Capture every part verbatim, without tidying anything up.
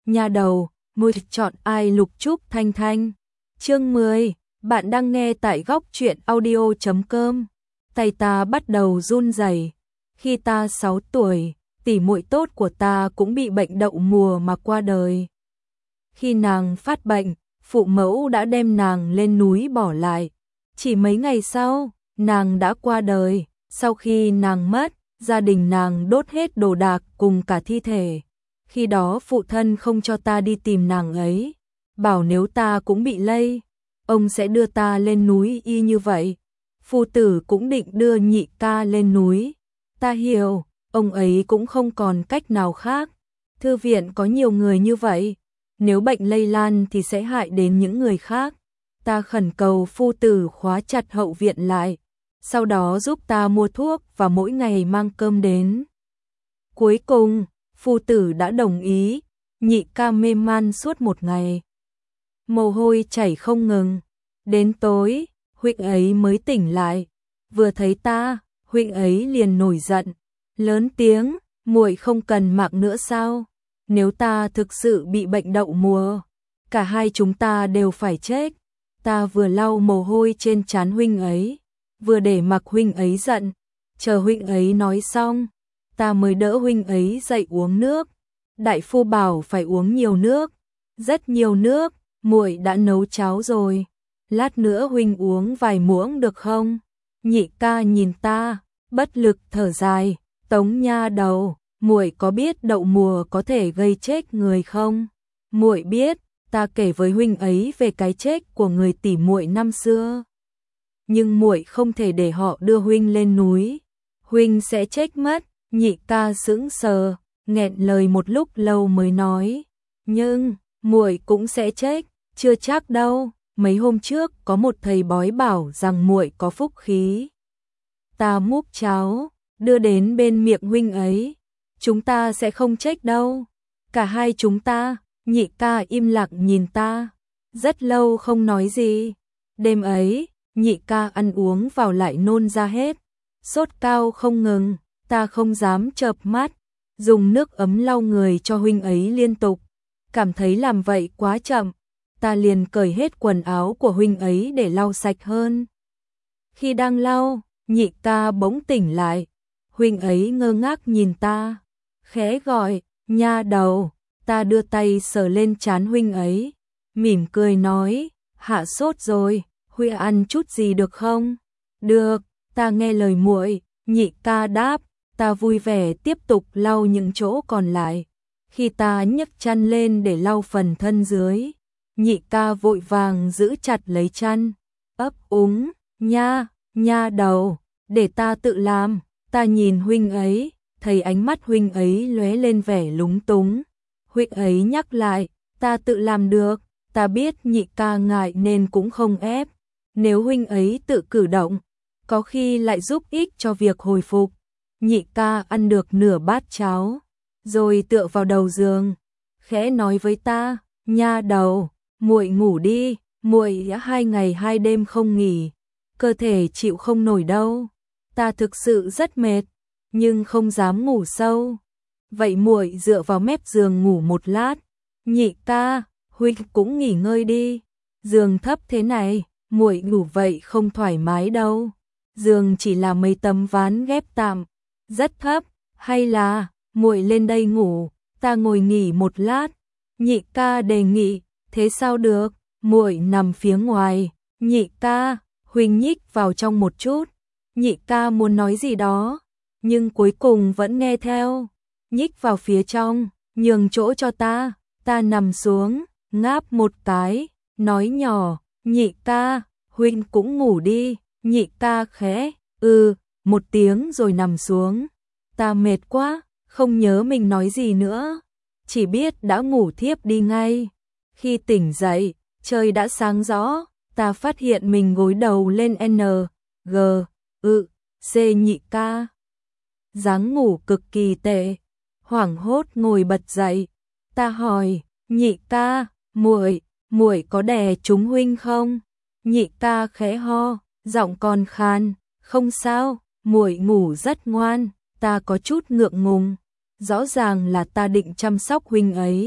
nha đầu, muội chọn ai? Lục Trúc Thanh Thanh. Chương mười, bạn đang nghe tại góc truyện audio chấm com. Tay ta bắt đầu run rẩy. Khi ta sáu tuổi, tỷ muội tốt của ta cũng bị bệnh đậu mùa mà qua đời. Khi nàng phát bệnh, phụ mẫu đã đem nàng lên núi bỏ lại. Chỉ mấy ngày sau, nàng đã qua đời. Sau khi nàng mất, gia đình nàng đốt hết đồ đạc cùng cả thi thể. Khi đó phụ thân không cho ta đi tìm nàng ấy, bảo nếu ta cũng bị lây, ông sẽ đưa ta lên núi y như vậy. Phu tử cũng định đưa nhị ca lên núi. Ta hiểu, ông ấy cũng không còn cách nào khác. Thư viện có nhiều người như vậy, nếu bệnh lây lan thì sẽ hại đến những người khác. Ta khẩn cầu phu tử khóa chặt hậu viện lại, sau đó giúp ta mua thuốc và mỗi ngày mang cơm đến. Cuối cùng, phu tử đã đồng ý. Nhị ca mê man suốt một ngày, mồ hôi chảy không ngừng. Đến tối, huynh ấy mới tỉnh lại. Vừa thấy ta, huynh ấy liền nổi giận, lớn tiếng, muội không cần mạng nữa sao? Nếu ta thực sự bị bệnh đậu mùa, cả hai chúng ta đều phải chết. Ta vừa lau mồ hôi trên trán huynh ấy, vừa để mặc huynh ấy giận. Chờ huynh ấy nói xong, ta mới đỡ huynh ấy dậy uống nước. Đại phu bảo phải uống nhiều nước, rất nhiều nước. Muội đã nấu cháo rồi, lát nữa huynh uống vài muỗng được không? Nhị ca nhìn ta, bất lực thở dài. Tống nha đầu, muội có biết đậu mùa có thể gây chết người không? Muội biết. Ta kể với huynh ấy về cái chết của người tỷ muội năm xưa, nhưng muội không thể để họ đưa huynh lên núi, huynh sẽ chết mất. Nhị ca sững sờ, nghẹn lời một lúc lâu mới nói, nhưng muội cũng sẽ chết. Chưa chắc đâu, mấy hôm trước có một thầy bói bảo rằng muội có phúc khí. Ta múc cháo đưa đến bên miệng huynh ấy, chúng ta sẽ không chết đâu, cả hai chúng ta. Nhị ca im lặng nhìn ta, rất lâu không nói gì. Đêm ấy, nhị ca ăn uống vào lại nôn ra hết, sốt cao không ngừng. Ta không dám chợp mắt, dùng nước ấm lau người cho huynh ấy liên tục. Cảm thấy làm vậy quá chậm, ta liền cởi hết quần áo của huynh ấy để lau sạch hơn. Khi đang lau, nhị ca bỗng tỉnh lại. Huynh ấy ngơ ngác nhìn ta, khẽ gọi, nha đầu. Ta đưa tay sờ lên trán huynh ấy, mỉm cười nói, hạ sốt rồi, huynh ăn chút gì được không? Được, ta nghe lời muội. Nhị ca đáp. Ta vui vẻ tiếp tục lau những chỗ còn lại. Khi ta nhấc chăn lên để lau phần thân dưới, nhị ca vội vàng giữ chặt lấy chăn, ấp úng, nha, nha đầu, để ta tự làm. Ta nhìn huynh ấy, thấy ánh mắt huynh ấy lóe lên vẻ lúng túng. Huynh ấy nhắc lại, ta tự làm được. Ta biết nhị ca ngại nên cũng không ép. Nếu huynh ấy tự cử động, có khi lại giúp ích cho việc hồi phục. Nhị ca ăn được nửa bát cháo, rồi tựa vào đầu giường, khẽ nói với ta, nha đầu, muội ngủ đi, muội đã hai ngày hai đêm không nghỉ, cơ thể chịu không nổi đâu. Ta thực sự rất mệt, nhưng không dám ngủ sâu. Vậy muội dựa vào mép giường ngủ một lát. Nhị ca, huynh cũng nghỉ ngơi đi. Giường thấp thế này, muội ngủ vậy không thoải mái đâu. Giường chỉ là mấy tấm ván ghép tạm, rất thấp. Hay là muội lên đây ngủ, ta ngồi nghỉ một lát. Nhị ca đề nghị. Thế sao được? Muội nằm phía ngoài. Nhị ca, huynh nhích vào trong một chút. Nhị ca muốn nói gì đó, nhưng cuối cùng vẫn nghe theo. Nhích vào phía trong, nhường chỗ cho ta. Ta nằm xuống, ngáp một cái, nói nhỏ, nhị ca, huynh cũng ngủ đi. Nhị ca khẽ, ừ, một tiếng rồi nằm xuống. Ta mệt quá, không nhớ mình nói gì nữa, chỉ biết đã ngủ thiếp đi ngay. Khi tỉnh dậy, trời đã sáng rõ, ta phát hiện mình gối đầu lên N, G, ự, C. Nhị ca dáng ngủ cực kỳ tệ, hoảng hốt ngồi bật dậy. Ta hỏi, nhị ca, muội, muội có đè trúng huynh không? Nhị ca khẽ ho, giọng còn khan, không sao, muội ngủ rất ngoan. Ta có chút ngượng ngùng, rõ ràng là ta định chăm sóc huynh ấy,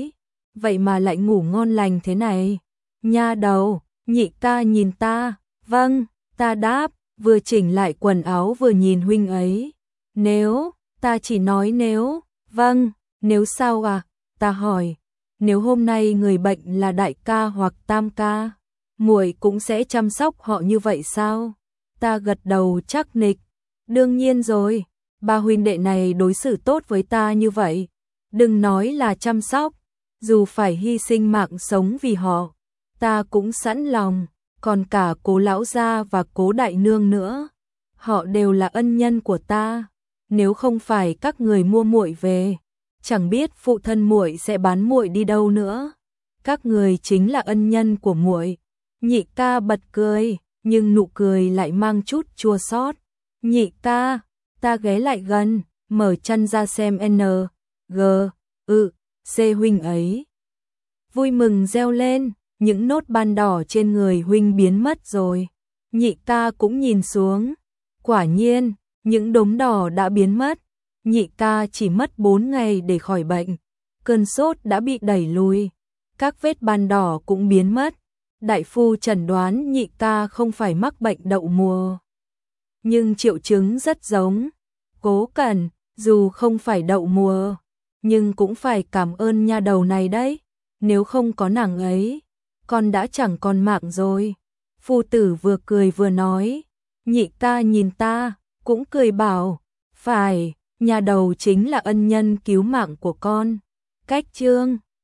vậy mà lại ngủ ngon lành thế này. Nha đầu, nhị ca nhìn ta, vâng, ta đáp, vừa chỉnh lại quần áo vừa nhìn huynh ấy. Nếu, ta chỉ nói nếu, vâng, nếu sao à, ta hỏi, nếu hôm nay người bệnh là đại ca hoặc tam ca, muội cũng sẽ chăm sóc họ như vậy sao? Ta gật đầu chắc nịch, đương nhiên rồi, ba huynh đệ này đối xử tốt với ta như vậy, đừng nói là chăm sóc, dù phải hy sinh mạng sống vì họ, ta cũng sẵn lòng, còn cả Cố lão gia và Cố đại nương nữa, họ đều là ân nhân của ta, nếu không phải các người mua muội về, chẳng biết phụ thân muội sẽ bán muội đi đâu nữa. Các người chính là ân nhân của muội. Nhị ca bật cười, nhưng nụ cười lại mang chút chua xót. Nhị ca, ta ghé lại gần, mở chân ra xem N, G, ư, C huynh ấy. Vui mừng reo lên, những nốt ban đỏ trên người huynh biến mất rồi. Nhị ca cũng nhìn xuống, quả nhiên, những đốm đỏ đã biến mất. Nhị ca chỉ mất bốn ngày để khỏi bệnh, cơn sốt đã bị đẩy lùi, các vết ban đỏ cũng biến mất. Đại phu chẩn đoán nhị ca không phải mắc bệnh đậu mùa, nhưng triệu chứng rất giống. Cố Cẩn, dù không phải đậu mùa, nhưng cũng phải cảm ơn nha đầu này đấy, nếu không có nàng ấy, con đã chẳng còn mạng rồi. Phu tử vừa cười vừa nói, nhị ca nhìn ta, cũng cười bảo, phải, nhà đầu chính là ân nhân cứu mạng của con. Cách chương